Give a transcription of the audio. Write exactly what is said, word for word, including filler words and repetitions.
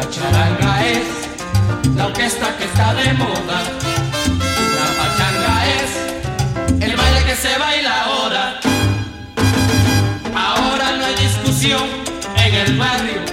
charanga es la orquesta que está de moda. La pachanga es el baile que se baila ahora. Ahora no hay discusión en el barrio.